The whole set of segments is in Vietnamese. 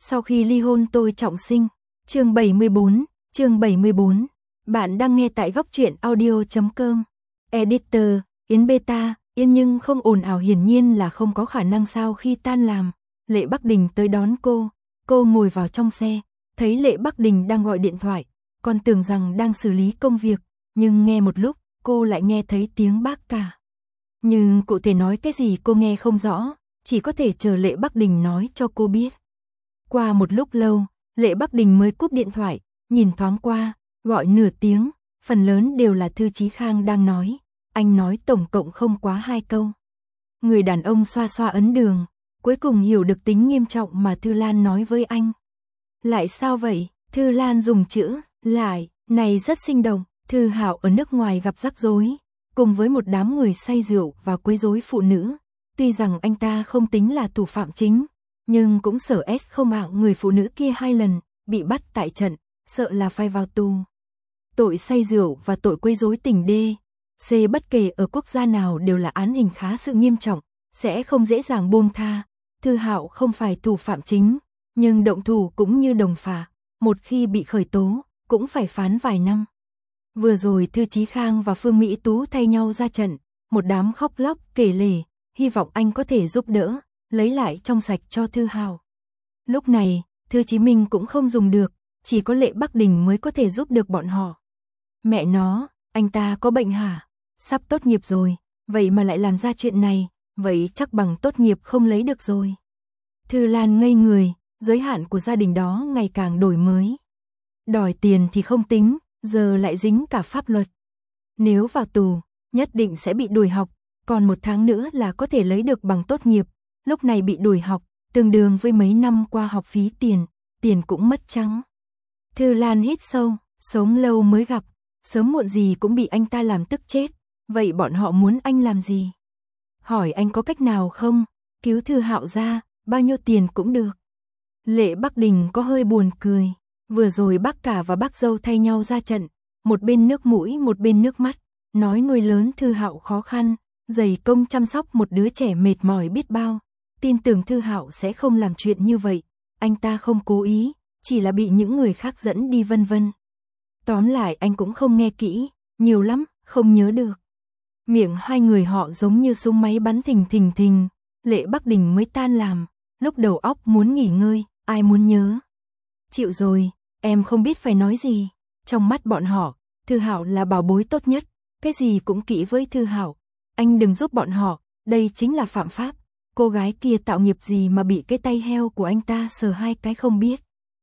Sau khi ly hôn tôi trọng sinh. Chương 74. Bạn đang nghe tại góc truyện audio.com. Editor, Yến Beta, Yên nhưng không ồn ào, hiển nhiên là không có khả năng. Sau khi tan làm, Lệ Bắc Đình tới đón cô ngồi vào trong xe, thấy Lệ Bắc Đình đang gọi điện thoại, còn tưởng rằng đang xử lý công việc, nhưng nghe một lúc, cô lại nghe thấy tiếng bác cả. Nhưng cụ thể nói cái gì cô nghe không rõ, chỉ có thể chờ Lệ Bắc Đình nói cho cô biết. Qua một lúc lâu, Lệ Bắc Đình mới cúp điện thoại, nhìn thoáng qua, gọi nửa tiếng, phần lớn đều là Thư Chí Khang đang nói, anh nói tổng cộng không quá 2 câu. Người đàn ông xoa xoa ấn đường, cuối cùng hiểu được tính nghiêm trọng mà Thư Lan nói với anh. Lại sao vậy? Thư Lan dùng chữ lại này rất sinh động. Thư Hạo ở nước ngoài gặp rắc rối, cùng với một đám người say rượu và quấy rối phụ nữ. Tuy rằng anh ta không tính là thủ phạm chính, nhưng cũng sợ không mạng người phụ nữ kia 2 lần, bị bắt tại trận, sợ là phải vào tù. Tội say rượu và tội quấy rối tình đê, C bất kể ở quốc gia nào đều là án hình khá sự nghiêm trọng, sẽ không dễ dàng buông tha. Thư Hạo không phải thủ phạm chính, nhưng động thủ cũng như đồng phạm, một khi bị khởi tố, cũng phải phán vài năm. Vừa rồi Thư Chí Khang và Phương Mỹ Tú thay nhau ra trận, một đám khóc lóc kể lể, hy vọng anh có thể giúp đỡ, lấy lại trong sạch cho Thư Hạo. Lúc này, Thư Chí Minh cũng không dùng được, chỉ có Lệ Bắc Đình mới có thể giúp được bọn họ. Mẹ nó, anh ta có bệnh hả? Sắp tốt nghiệp rồi, vậy mà lại làm ra chuyện này, vậy chắc bằng tốt nghiệp không lấy được rồi. Thư Lan ngây người, giới hạn của gia đình đó ngày càng đổi mới. Đòi tiền thì không tính, giờ lại dính cả pháp luật. Nếu vào tù, nhất định sẽ bị đuổi học, còn 1 tháng nữa là có thể lấy được bằng tốt nghiệp. Lúc này bị đuổi học, tương đương với mấy năm qua học phí tiền cũng mất trắng. Thư Lan hít sâu, sống lâu mới gặp, sớm muộn gì cũng bị anh ta làm tức chết. Vậy bọn họ muốn anh làm gì? Hỏi anh có cách nào không? Cứu Thư Hạo ra, bao nhiêu tiền cũng được. Lệ Bắc Đình có hơi buồn cười. Vừa rồi bác cả và bác dâu thay nhau ra trận, một bên nước mũi một bên nước mắt, nói nuôi lớn Thư Hạo khó khăn, dày công chăm sóc một đứa trẻ mệt mỏi biết bao. Tin tưởng Thư Hạo sẽ không làm chuyện như vậy, anh ta không cố ý, chỉ là bị những người khác dẫn đi vân vân. Tóm lại anh cũng không nghe kỹ, nhiều lắm, không nhớ được. Miệng hai người họ giống như súng máy bắn thình. Lệ Bắc Đình mới tan làm, lúc đầu óc muốn nghỉ ngơi, ai muốn nhớ. Chịu rồi, em không biết phải nói gì. Trong mắt bọn họ, Thư Hạo là bảo bối tốt nhất, cái gì cũng kỹ với Thư Hạo. Anh đừng giúp bọn họ, đây chính là phạm pháp. Cô gái kia tạo nghiệp gì mà bị cái tay heo của anh ta sờ 2 cái không biết.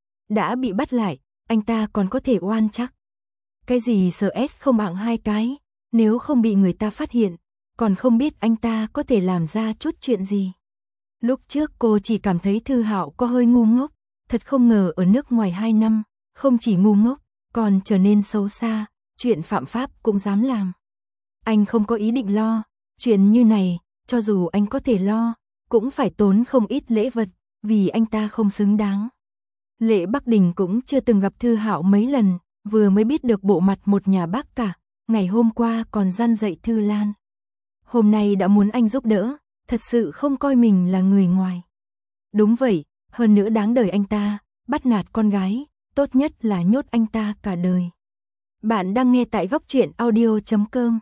Đã bị bắt lại, anh ta còn có thể oan chắc. Cái gì sờ không mạng 2 cái, nếu không bị người ta phát hiện, còn không biết anh ta có thể làm ra chút chuyện gì. Lúc trước cô chỉ cảm thấy Thư Hạo có hơi ngu ngốc, thật không ngờ ở nước ngoài 2 năm, không chỉ ngu ngốc, còn trở nên xấu xa, chuyện phạm pháp cũng dám làm. Anh không có ý định lo, chuyện như này, cho dù anh có thể lo, cũng phải tốn không ít lễ vật, vì anh ta không xứng đáng. Lệ Bắc Đình cũng chưa từng gặp Thư Hạo mấy lần, vừa mới biết được bộ mặt một nhà bác cả, ngày hôm qua còn gian dạy Thư Lan. Hôm nay đã muốn anh giúp đỡ, thật sự không coi mình là người ngoài. Đúng vậy, hơn nữa đáng đời anh ta, bắt nạt con gái, tốt nhất là nhốt anh ta cả đời. Bạn đang nghe tại góc truyện audio.com.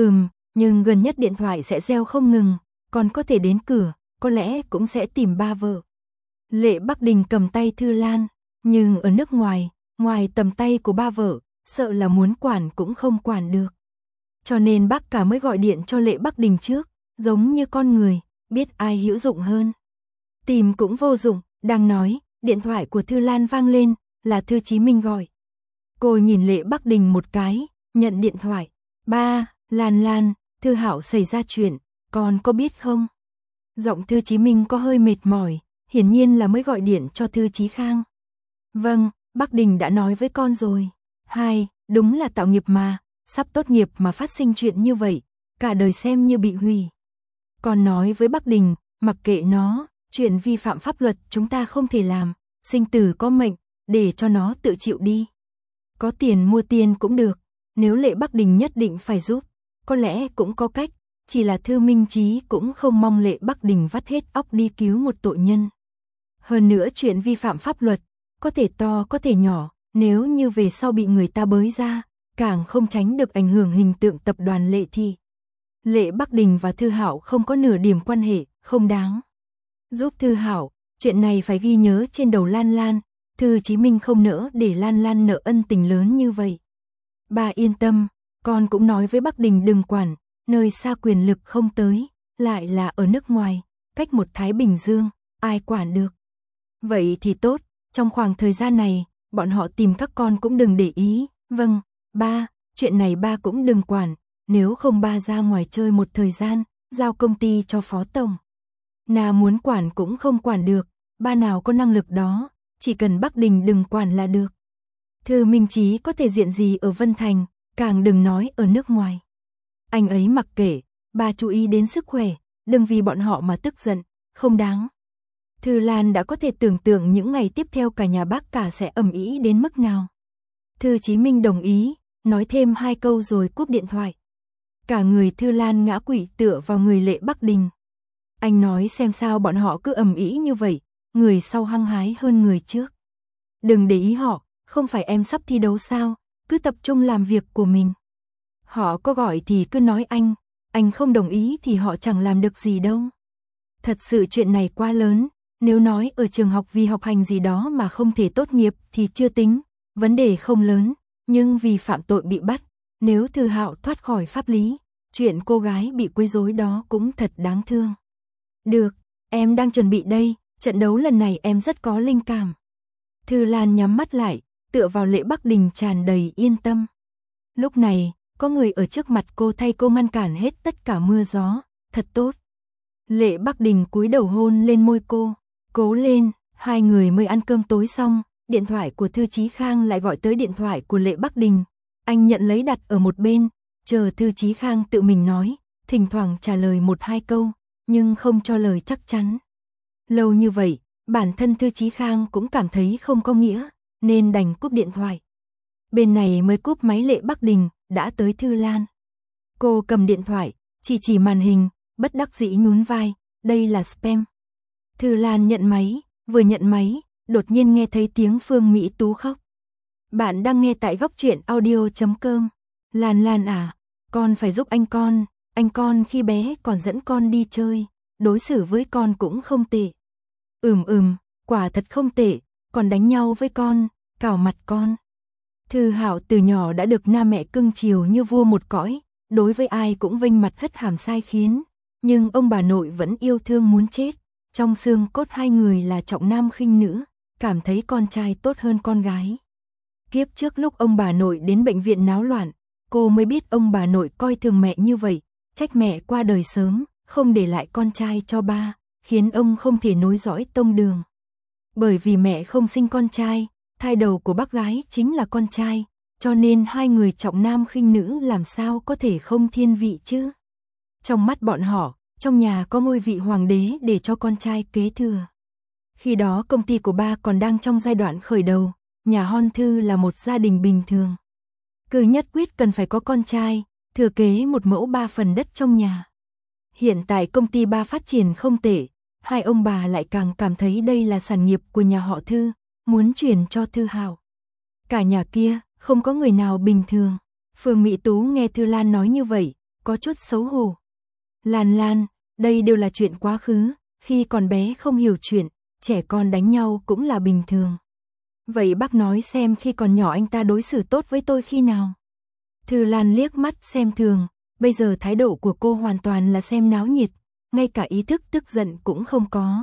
Nhưng gần nhất điện thoại sẽ reo không ngừng, còn có thể đến cửa, có lẽ cũng sẽ tìm ba vợ. Lệ Bắc Đình cầm tay Thư Lan, nhưng ở nước ngoài, ngoài tầm tay của ba vợ, sợ là muốn quản cũng không quản được. Cho nên bác cả mới gọi điện cho Lệ Bắc Đình trước, giống như con người, biết ai hữu dụng hơn. Tìm cũng vô dụng, đang nói, điện thoại của Thư Lan vang lên, là Thư Chí Minh gọi. Cô nhìn Lệ Bắc Đình một cái, nhận điện thoại. Ba, Lan, Thư Hạo xảy ra chuyện, con có biết không? Giọng Thư Chí Minh có hơi mệt mỏi, hiển nhiên là mới gọi điện cho Thư Chí Khang. Vâng, Bắc Đình đã nói với con rồi. Hai, đúng là tạo nghiệp mà, sắp tốt nghiệp mà phát sinh chuyện như vậy, cả đời xem như bị hủy. Con nói với Bắc Đình, mặc kệ nó, chuyện vi phạm pháp luật chúng ta không thể làm, sinh tử có mệnh, để cho nó tự chịu đi. Có tiền mua tiền cũng được, nếu Lệ Bắc Đình nhất định phải giúp, có lẽ cũng có cách, chỉ là Thư Minh Chí cũng không mong Lệ Bắc Đình vắt hết óc đi cứu một tội nhân. Hơn nữa chuyện vi phạm pháp luật, có thể to có thể nhỏ, nếu như về sau bị người ta bới ra, càng không tránh được ảnh hưởng hình tượng tập đoàn Lệ Thị. Lệ Bắc Đình và Thư Hạo không có nửa điểm quan hệ, không đáng giúp Thư Hạo, chuyện này phải ghi nhớ trên đầu Lan Lan, Thư Chí Minh không nỡ để Lan Lan nợ ân tình lớn như vậy. Bà yên tâm, con cũng nói với Bắc Đình đừng quản, nơi xa quyền lực không tới, lại là ở nước ngoài, cách một Thái Bình Dương, ai quản được. Vậy thì tốt, trong khoảng thời gian này, bọn họ tìm các con cũng đừng để ý, vâng, ba, chuyện này ba cũng đừng quản, nếu không ba ra ngoài chơi một thời gian, giao công ty cho phó tổng. Nà muốn quản cũng không quản được, ba nào có năng lực đó, chỉ cần Bắc Đình đừng quản là được. Thư Minh Chí có thể diện gì ở Vân Thành, càng đừng nói ở nước ngoài. Anh ấy mặc kệ, ba chú ý đến sức khỏe, đừng vì bọn họ mà tức giận, không đáng. Thư Lan đã có thể tưởng tượng những ngày tiếp theo cả nhà bác cả sẽ ầm ĩ đến mức nào. Thư Chí Minh đồng ý, nói thêm 2 câu rồi cúp điện thoại. Cả người Thư Lan ngã quỵ tựa vào người Lệ Bắc Đình. Anh nói xem sao bọn họ cứ ầm ĩ như vậy, người sau hăng hái hơn người trước. Đừng để ý họ, không phải em sắp thi đấu sao, cứ tập trung làm việc của mình. Họ có gọi thì cứ nói anh không đồng ý thì họ chẳng làm được gì đâu. Thật sự chuyện này quá lớn, nếu nói ở trường học vì học hành gì đó mà không thể tốt nghiệp thì chưa tính, vấn đề không lớn, nhưng vì phạm tội bị bắt, nếu Thư Hạo thoát khỏi pháp lý, chuyện cô gái bị quấy rối đó cũng thật đáng thương. Được, em đang chuẩn bị đây, trận đấu lần này em rất có linh cảm. Thư Lan nhắm mắt lại, tựa vào Lệ Bắc Đình tràn đầy yên tâm. Lúc này, có người ở trước mặt cô thay cô ngăn cản hết tất cả mưa gió, thật tốt. Lệ Bắc Đình cúi đầu hôn lên môi cô, cố lên, 2 người mới ăn cơm tối xong, điện thoại của Thư Chí Khang lại gọi tới điện thoại của Lệ Bắc Đình. Anh nhận lấy đặt ở một bên, chờ Thư Chí Khang tự mình nói, thỉnh thoảng trả lời 1-2 câu, nhưng không cho lời chắc chắn. Lâu như vậy, bản thân Thư Chí Khang cũng cảm thấy không có nghĩa, nên đành cúp điện thoại. Bên này mới cúp máy Lệ Bắc Đình, đã tới Thư Lan. Cô cầm điện thoại, chỉ màn hình, bất đắc dĩ nhún vai, đây là spam. Thư Lan nhận máy, vừa nhận máy, đột nhiên nghe thấy tiếng Phương Mỹ Tú khóc. Bạn đang nghe tại góc truyện audio.com. Lan Lan à, con phải giúp anh con khi bé còn dẫn con đi chơi, đối xử với con cũng không tệ. Quả thật không tệ, còn đánh nhau với con, cào mặt con. Thư Hạo từ nhỏ đã được na mẹ cưng chiều như vua một cõi, đối với ai cũng vênh mặt hất hàm sai khiến, nhưng ông bà nội vẫn yêu thương muốn chết. Trong xương cốt 2 người là trọng nam khinh nữ, cảm thấy con trai tốt hơn con gái. Kiếp trước lúc ông bà nội đến bệnh viện náo loạn, cô mới biết ông bà nội coi thường mẹ như vậy, trách mẹ qua đời sớm, không để lại con trai cho ba, khiến ông không thể nối dõi tông đường. Bởi vì mẹ không sinh con trai, thai đầu của bác gái chính là con trai, cho nên 2 người trọng nam khinh nữ làm sao có thể không thiên vị chứ. Trong mắt bọn họ, trong nhà có ngôi vị hoàng đế để cho con trai kế thừa. Khi đó công ty của ba còn đang trong giai đoạn khởi đầu, nhà Hon Thư là một gia đình bình thường. Cứ nhất quyết cần phải có con trai, thừa kế 1 mẫu 3 phần đất trong nhà. Hiện tại công ty ba phát triển không tệ, 2 ông bà lại càng cảm thấy đây là sản nghiệp của nhà họ Thư, muốn chuyển cho Thư Hạo. Cả nhà kia, không có người nào bình thường. Phương Mỹ Tú nghe Thư Lan nói như vậy, có chút xấu hổ. Lan, đây đều là chuyện quá khứ, khi còn bé không hiểu chuyện, trẻ con đánh nhau cũng là bình thường. Vậy bác nói xem khi còn nhỏ anh ta đối xử tốt với tôi khi nào? Thư Lan liếc mắt xem thường, bây giờ thái độ của cô hoàn toàn là xem náo nhiệt, ngay cả ý thức tức giận cũng không có.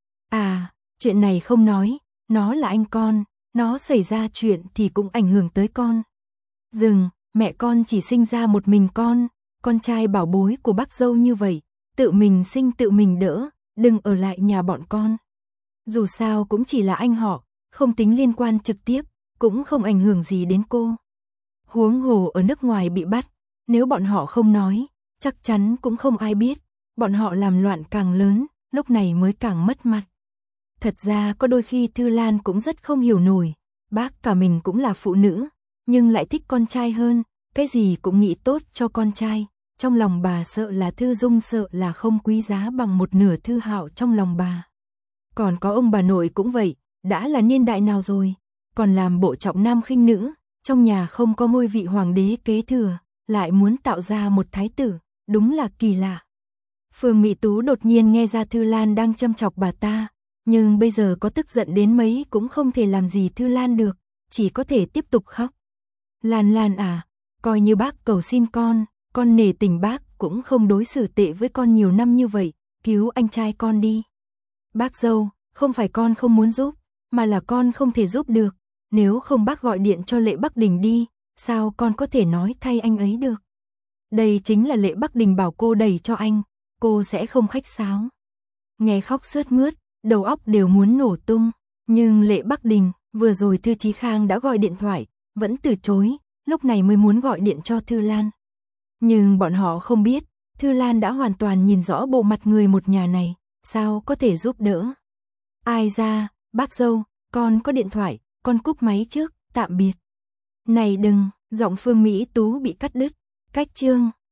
À, chuyện này không nói, nó là anh con, nó xảy ra chuyện thì cũng ảnh hưởng tới con. Dừng, mẹ con chỉ sinh ra một mình con trai bảo bối của bác dâu như vậy, tự mình sinh tự mình đỡ, đừng ở lại nhà bọn con. Dù sao cũng chỉ là anh họ, không tính liên quan trực tiếp, cũng không ảnh hưởng gì đến cô. Huống hồ ở nước ngoài bị bắt, nếu bọn họ không nói, chắc chắn cũng không ai biết, bọn họ làm loạn càng lớn, lúc này mới càng mất mặt. Thật ra có đôi khi Thư Lan cũng rất không hiểu nổi, bác cả mình cũng là phụ nữ, nhưng lại thích con trai hơn, cái gì cũng nghĩ tốt cho con trai, trong lòng bà sợ là Thư Dung sợ là không quý giá bằng 1/2 Thư Hạo trong lòng bà. Còn có ông bà nội cũng vậy, đã là niên đại nào rồi, còn làm bộ trọng nam khinh nữ, trong nhà không có ngôi vị hoàng đế kế thừa, lại muốn tạo ra một thái tử, đúng là kỳ lạ. Phương Mỹ Tú đột nhiên nghe ra Thư Lan đang châm chọc bà ta, nhưng bây giờ có tức giận đến mấy cũng không thể làm gì Thư Lan được, chỉ có thể tiếp tục khóc. Lan à, coi như bác cầu xin con nể tình bác cũng không đối xử tệ với con nhiều năm như vậy, cứu anh trai con đi. Bác dâu, không phải con không muốn giúp, mà là con không thể giúp được, nếu không bác gọi điện cho Lệ Bắc Đình đi, sao con có thể nói thay anh ấy được. Đây chính là Lệ Bắc Đình bảo cô đẩy cho anh, cô sẽ không khách sáo. Nghe khóc sướt mướt, đầu óc đều muốn nổ tung, nhưng Lệ Bắc Đình, vừa rồi Thư Chí Khang đã gọi điện thoại, vẫn từ chối, lúc này mới muốn gọi điện cho Thư Lan. Nhưng bọn họ không biết, Thư Lan đã hoàn toàn nhìn rõ bộ mặt người một nhà này, sao có thể giúp đỡ. Ai ra, bác dâu, con có điện thoại, con cúp máy trước, tạm biệt. Này đừng, giọng Phương Mỹ Tú bị cắt đứt, cách chương.